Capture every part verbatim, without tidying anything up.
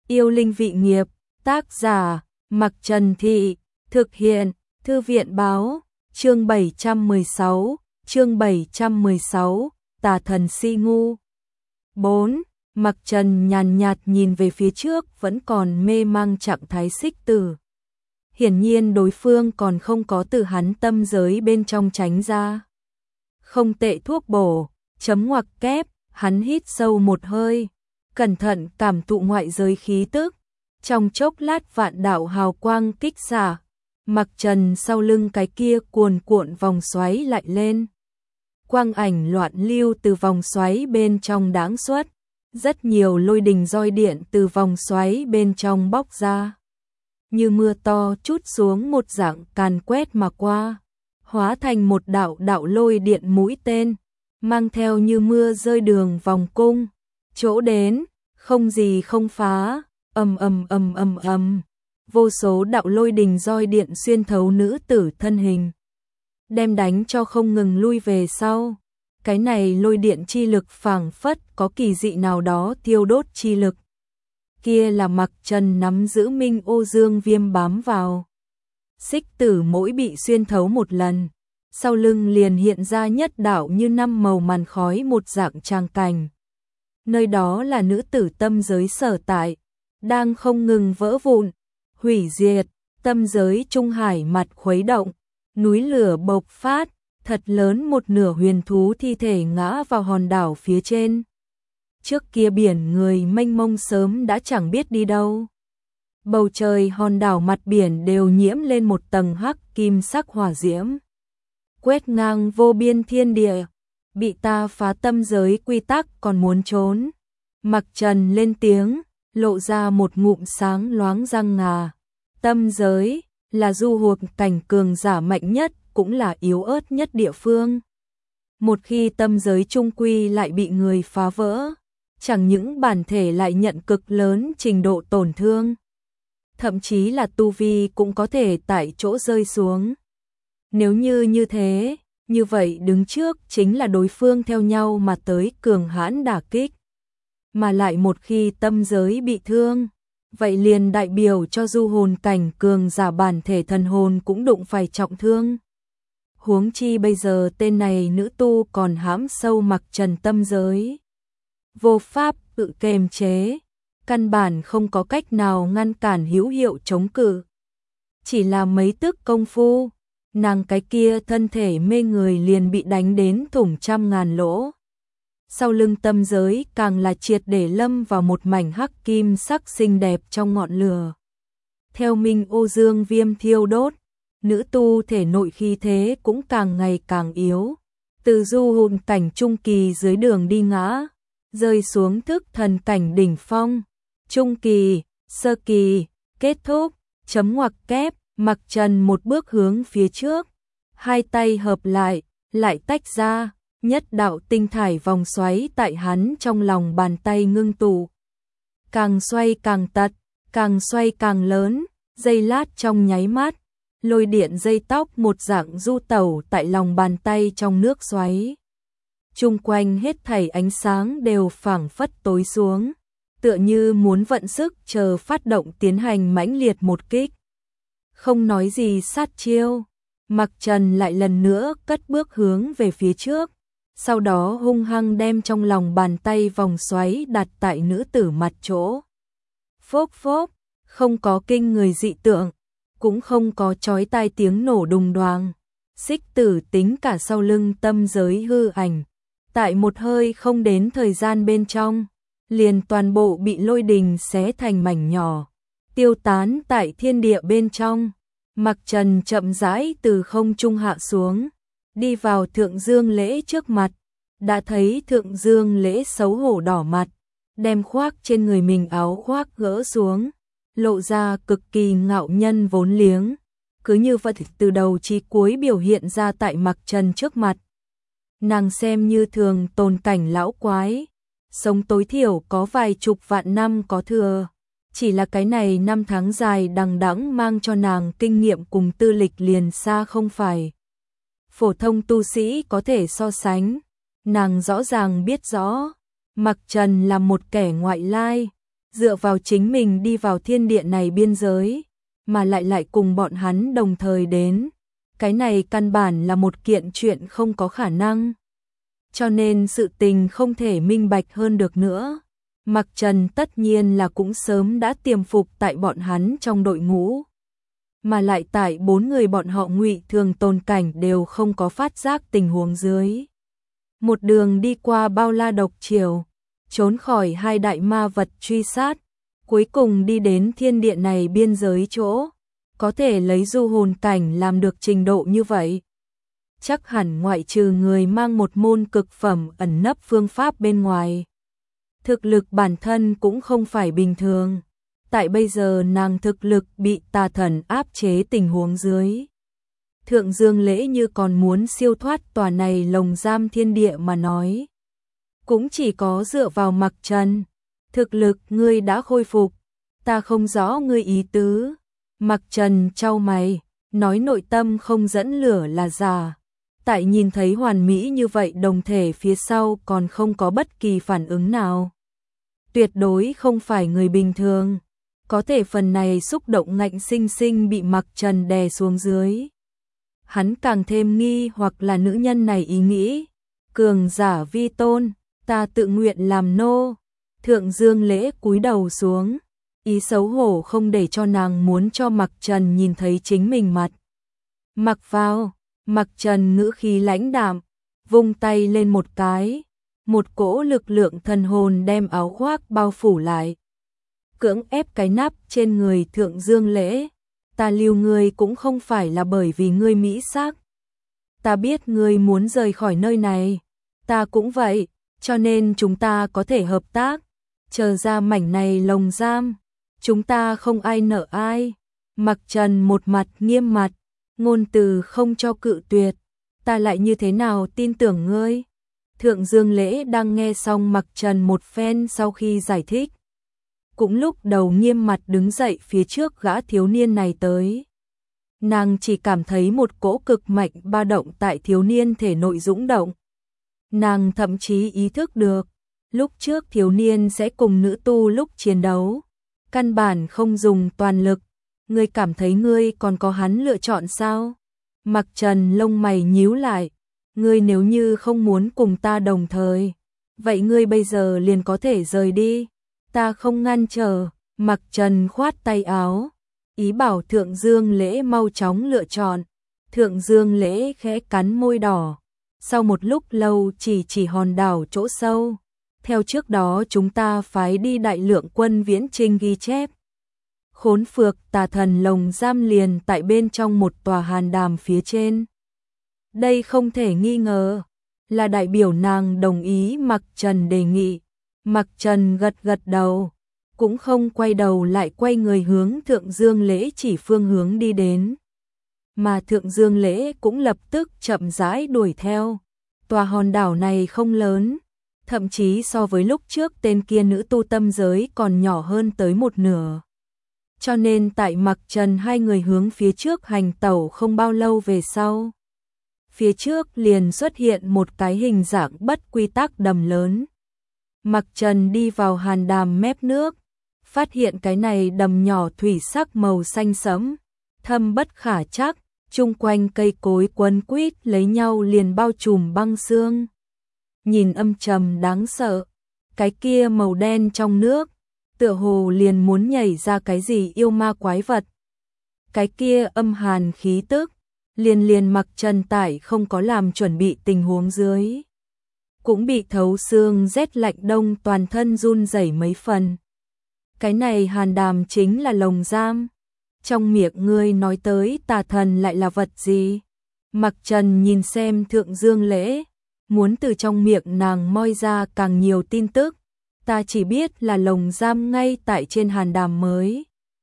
Yêu linh vị nghiệp, tác giả, Mặc Trần Thị, thực hiện, Thư viện báo, chương bảy trăm mười sáu, chương bảy trăm mười sáu, Tà thần si ngu. bốn. Mặc Trần nhàn nhạt nhìn về phía trước vẫn còn mê mang trạng thái Xích Tử. Hiển nhiên đối phương còn không có từ hắn tâm giới bên trong tránh ra. Không tệ thuốc bổ, chấm ngoặc kép, hắn hít sâu một hơi, cẩn thận cảm thụ ngoại giới khí tức. Trong chốc lát vạn đạo hào quang kích xạ, Mặc Trần sau lưng cái kia cuồn cuộn vòng xoáy lại lên. Quang ảnh loạn lưu từ vòng xoáy bên trong đãng xuất, rất nhiều lôi đình roi điện từ vòng xoáy bên trong bóc ra. Như mưa to trút xuống một dạng càn quét mà qua, hóa thành một đạo đạo lôi điện mũi tên, mang theo như mưa rơi đường vòng cung, chỗ đến, không gì không phá, ầm ầm ầm ầm ầm, vô số đạo lôi đình roi điện xuyên thấu nữ tử thân hình, đem đánh cho không ngừng lui về sau. Cái này lôi điện chi lực phảng phất có kỳ dị nào đó thiêu đốt chi lực. Kia là Mặc Trần nắm giữ Minh Ô Dương Viêm bám vào. Xích Tử mỗi bị xuyên thấu một lần, sau lưng liền hiện ra nhất đạo như năm màu màn khói một dạng tràng cảnh. Nơi đó là nữ tử tâm giới sở tại, đang không ngừng vỡ vụn, hủy diệt, tâm giới trung hải mặt khuấy động, núi lửa bộc phát, thật lớn một nửa huyền thú thi thể ngã vào hòn đảo phía trên. Trước kia biển người mênh mông sớm đã chẳng biết đi đâu. Bầu trời hòn đảo mặt biển đều nhiễm lên một tầng hắc kim sắc hỏa diễm, quét ngang vô biên thiên địa. Bị ta phá tâm giới quy tắc còn muốn trốn. Mặc Trần lên tiếng, lộ ra một ngụm sáng loáng răng ngà. Tâm giới là du hồn cảnh cường giả mạnh nhất, cũng là yếu ớt nhất địa phương. Một khi tâm giới trung quy lại bị người phá vỡ, chẳng những bản thể lại nhận cực lớn trình độ tổn thương, thậm chí là tu vi cũng có thể tại chỗ rơi xuống. Nếu như như thế, như vậy đứng trước chính là đối phương theo nhau mà tới cường hãn đả kích. Mà lại một khi tâm giới bị thương, vậy liền đại biểu cho du hồn cảnh cường giả bản thể thần hồn cũng đụng phải trọng thương. Huống chi bây giờ tên này nữ tu còn hãm sâu Mặc Trần tâm giới, vô pháp tự kềm chế, căn bản không có cách nào ngăn cản hữu hiệu chống cự. Chỉ là mấy tức công phu, nàng cái kia thân thể mê người liền bị đánh đến thủng trăm ngàn lỗ. Sau lưng tâm giới càng là triệt để lâm vào một mảnh hắc kim sắc xinh đẹp trong ngọn lửa. Theo Minh Ô Dương Viêm thiêu đốt, nữ tu thể nội khí thế cũng càng ngày càng yếu. Từ du hồn cảnh trung kỳ dưới đường đi ngã, rơi xuống thức thần cảnh đỉnh phong. Trung kỳ, sơ kỳ, kết thúc, chấm ngoặc kép. Mặc Trần một bước hướng phía trước, hai tay hợp lại, lại tách ra, nhất đạo tinh thải vòng xoáy tại hắn trong lòng bàn tay ngưng tụ. Càng xoay càng tật, càng xoay càng lớn, giây lát trong nháy mắt, lôi điện dây tóc một dạng du tẩu tại lòng bàn tay trong nước xoáy. Chung quanh hết thảy ánh sáng đều phảng phất tối xuống, tựa như muốn vận sức chờ phát động tiến hành mãnh liệt một kích. Không nói gì sát chiêu, Mặc Trần lại lần nữa cất bước hướng về phía trước, sau đó hung hăng đem trong lòng bàn tay vòng xoáy đặt tại nữ tử mặt chỗ. Phốc phốc, không có kinh người dị tượng, cũng không có chói tai tiếng nổ đùng đoàng. Xích Tử tính cả sau lưng tâm giới hư ảnh, tại một hơi không đến thời gian bên trong, liền toàn bộ bị lôi đình xé thành mảnh nhỏ, tiêu tán tại thiên địa bên trong. Mặc Trần chậm rãi từ không trung hạ xuống, đi vào Thượng Dương Lễ trước mặt, đã thấy Thượng Dương Lễ xấu hổ đỏ mặt, đem khoác trên người mình áo khoác gỡ xuống, lộ ra cực kỳ ngạo nhân vốn liếng, cứ như vậy từ đầu chí cuối biểu hiện ra tại Mặc Trần trước mặt. Nàng xem như thường tồn cảnh lão quái, sống tối thiểu có vài chục vạn năm có thừa. Chỉ là cái này năm tháng dài đằng đẵng mang cho nàng kinh nghiệm cùng tư lịch liền xa không phải phổ thông tu sĩ có thể so sánh. Nàng rõ ràng biết rõ, Mặc Trần là một kẻ ngoại lai, dựa vào chính mình đi vào thiên địa này biên giới, mà lại lại cùng bọn hắn đồng thời đến. Cái này căn bản là một kiện chuyện không có khả năng. Cho nên sự tình không thể minh bạch hơn được nữa. Mặc Trần tất nhiên là cũng sớm đã tiềm phục tại bọn hắn trong đội ngũ. Mà lại tại bốn người bọn họ Ngụy Thường Tồn cảnh đều không có phát giác tình huống dưới. Một đường đi qua bao la độc triều, trốn khỏi hai đại ma vật truy sát, cuối cùng đi đến thiên địa này biên giới chỗ, có thể lấy du hồn cảnh làm được trình độ như vậy. Chắc hẳn ngoại trừ người mang một môn cực phẩm ẩn nấp phương pháp bên ngoài. Thực lực bản thân cũng không phải bình thường. Tại bây giờ nàng thực lực bị tà thần áp chế tình huống dưới. Thượng Dương Lễ như còn muốn siêu thoát tòa này lồng giam thiên địa mà nói. Cũng chỉ có dựa vào Mặc Trần. Thực lực ngươi đã khôi phục. Ta không rõ ngươi ý tứ. Mặc Trần chau mày, nói nội tâm không dẫn lửa là giả. Tại nhìn thấy hoàn mỹ như vậy đồng thể phía sau còn không có bất kỳ phản ứng nào. Tuyệt đối không phải người bình thường. Có thể phần này xúc động ngạnh sinh sinh bị Mặc Trần đè xuống dưới. Hắn càng thêm nghi hoặc là nữ nhân này ý nghĩ. Cường giả vi tôn, ta tự nguyện làm nô. Thượng Dương Lễ cúi đầu xuống. Ý xấu hổ không để cho nàng muốn cho Mặc Trần nhìn thấy chính mình mặt. Mặc vào, Mặc Trần ngữ khí lãnh đạm, vung tay lên một cái. Một cỗ lực lượng thần hồn đem áo khoác bao phủ lại. Cưỡng ép cái nắp trên người Thượng Dương Lễ. Ta lưu ngươi cũng không phải là bởi vì ngươi mỹ sắc. Ta biết ngươi muốn rời khỏi nơi này. Ta cũng vậy, cho nên chúng ta có thể hợp tác. Chờ ra mảnh này lồng giam. Chúng ta không ai nợ ai. Mặc Trần một mặt nghiêm mặt, ngôn từ không cho cự tuyệt. Ta lại như thế nào tin tưởng ngươi? Thượng Dương Lễ đang nghe xong Mặc Trần một phen sau khi giải thích. Cũng lúc đầu nghiêm mặt đứng dậy phía trước gã thiếu niên này tới. Nàng chỉ cảm thấy một cỗ cực mạnh ba động tại thiếu niên thể nội dũng động. Nàng thậm chí ý thức được, lúc trước thiếu niên sẽ cùng nữ tu lúc chiến đấu. Căn bản không dùng toàn lực. Ngươi cảm thấy ngươi còn có hắn lựa chọn sao? Mặc Trần lông mày nhíu lại. Ngươi nếu như không muốn cùng ta đồng thời, vậy ngươi bây giờ liền có thể rời đi. Ta không ngăn trở. Mặc Trần khoát tay áo, ý bảo Thượng Dương Lễ mau chóng lựa chọn. Thượng Dương Lễ khẽ cắn môi đỏ. Sau một lúc lâu chỉ chỉ hòn đảo chỗ sâu. Theo trước đó chúng ta phái đi đại lượng quân viễn trinh ghi chép. Khốn phược tà thần lồng giam liền tại bên trong một tòa hàn đàm phía trên. Đây không thể nghi ngờ là đại biểu nàng đồng ý Mặc Trần đề nghị. Mặc Trần gật gật đầu, cũng không quay đầu lại quay người hướng Thượng Dương Lễ chỉ phương hướng đi đến. Mà Thượng Dương Lễ cũng lập tức chậm rãi đuổi theo. Tòa hòn đảo này không lớn, thậm chí so với lúc trước tên kia nữ tu tâm giới còn nhỏ hơn tới một nửa. Cho nên tại Mặc Trần hai người hướng phía trước hành tẩu không bao lâu về sau. Phía trước liền xuất hiện một cái hình dạng bất quy tắc đầm lớn. Mặc Trần đi vào hàn đàm mép nước, phát hiện cái này đầm nhỏ thủy sắc màu xanh sẫm, thâm bất khả trắc, chung quanh cây cối quấn quýt lấy nhau liền bao trùm băng sương. Nhìn âm trầm đáng sợ, cái kia màu đen trong nước, tựa hồ liền muốn nhảy ra cái gì yêu ma quái vật. Cái kia âm hàn khí tức, liền liền Mặc Trần tại không có làm chuẩn bị tình huống dưới. Cũng bị thấu xương rét lạnh đông toàn thân run rẩy mấy phần. Cái này hàn đàm chính là lồng giam. Trong miệng ngươi nói tới tà thần lại là vật gì? Mặc Trần nhìn xem Thượng Dương Lễ, muốn từ trong miệng nàng moi ra càng nhiều tin tức. Ta chỉ biết là lồng giam ngay tại trên hàn đàm mới.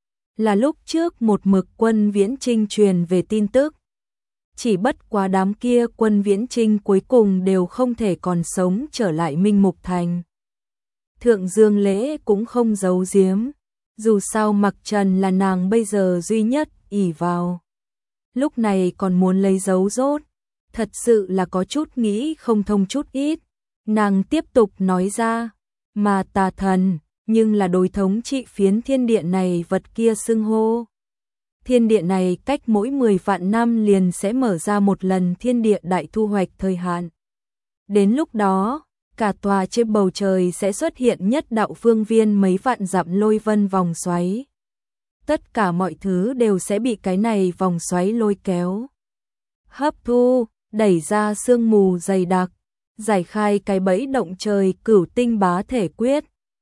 Là lúc trước một mực quân viễn trinh truyền về tin tức. Chỉ bất quá đám kia quân viễn trinh cuối cùng đều không thể còn sống trở lại Minh Mục Thành. Thượng Dương Lễ cũng không giấu giếm. Dù sao Mặc Trần là nàng bây giờ duy nhất ỷ vào. Lúc này còn muốn lấy dấu rốt. Thật sự là có chút nghĩ không thông chút ít. Nàng tiếp tục nói ra. Mà tà thần, nhưng là đối thống trị phiến thiên địa này vật kia xưng hô. Thiên địa này cách mỗi mười vạn năm liền sẽ mở ra một lần thiên địa đại thu hoạch thời hạn. Đến lúc đó, cả tòa trên bầu trời sẽ xuất hiện nhất đạo phương viên mấy vạn dặm lôi vân vòng xoáy. Tất cả mọi thứ đều sẽ bị cái này vòng xoáy lôi kéo. Hấp thu, đẩy ra sương mù dày đặc, giải khai cái bẫy động trời cửu tinh bá thể quyết,